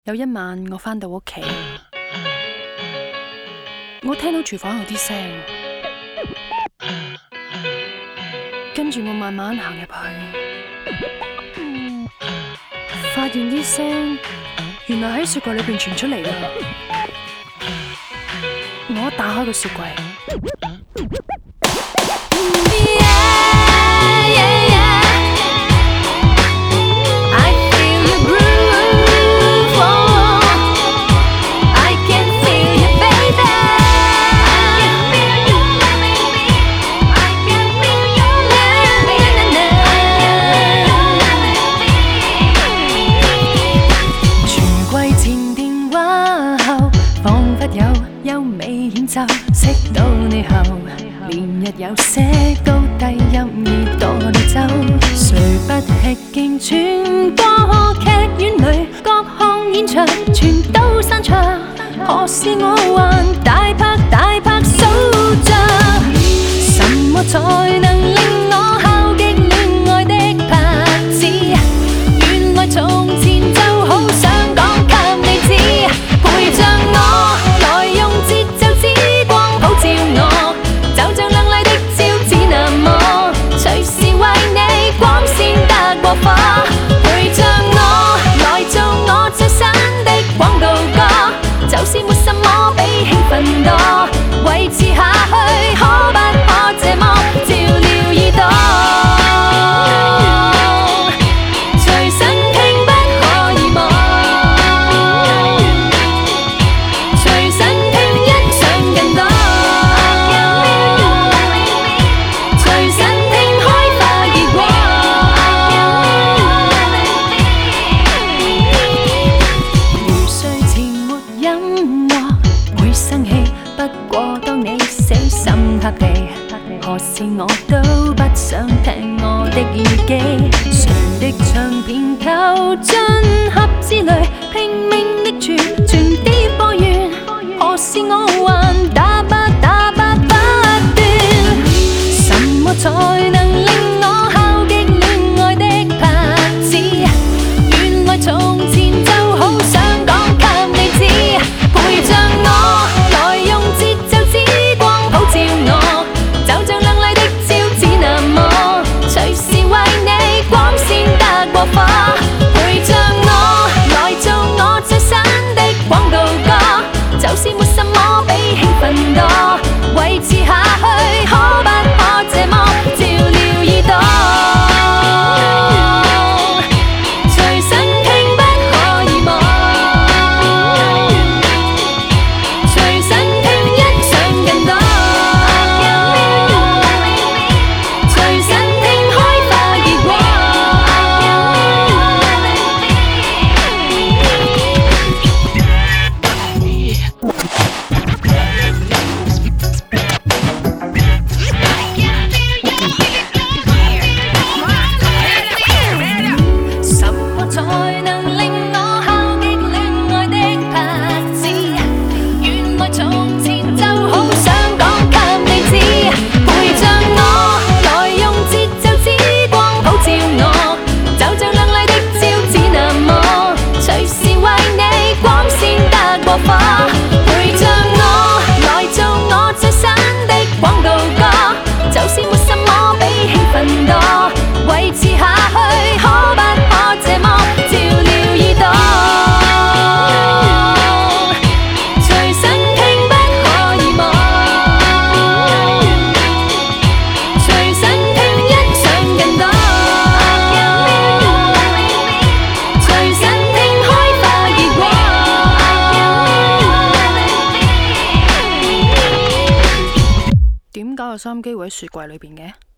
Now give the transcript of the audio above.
有一晚我返到屋企，我聽到廚房有啲聲，跟住我慢慢行入去，發現啲聲原來喺雪櫃裏邊傳出嚟㗎。我一打開個雪櫃。優美演奏，識到你後，連日有些高低音已多了走。誰不吃見全個劇院裏各項演唱全都散場，何時我還大拍數着？什麼才能令我敲擊戀愛的拍子？原來從前就好想講給你知，陪着我。陪着我來做我最新的廣告歌，就是沒什麼比氣氛多，維持下去可不可這麼照料耳朵？隨身聽不可以忘，隨身聽欣賞更多，隨身聽開花結果。不過當你死心塌地，何時我都不想聽我的耳機。誰的唱片投進盒子裏，拼命的傳全碟播完，何時我還打不斷？什麼才能令我敲擊戀愛的拍子？原來從前就好想講給你知，陪着我。陪着我來做我最新的廣告歌，就是沒什麼比氣氛多，維持下去可不可這麼照料耳朵？隨身聽不可以忘，隨身聽欣賞更多，隨身聽開花結果。陪着我來做我最新的廣告歌，就是沒什麼比氣氛多，維持下去可不可這麼照料耳朵？隨身聽不可以忘，隨身聽欣賞更多，隨身聽開花結果。點解個收音機會喺雪櫃裏邊嘅？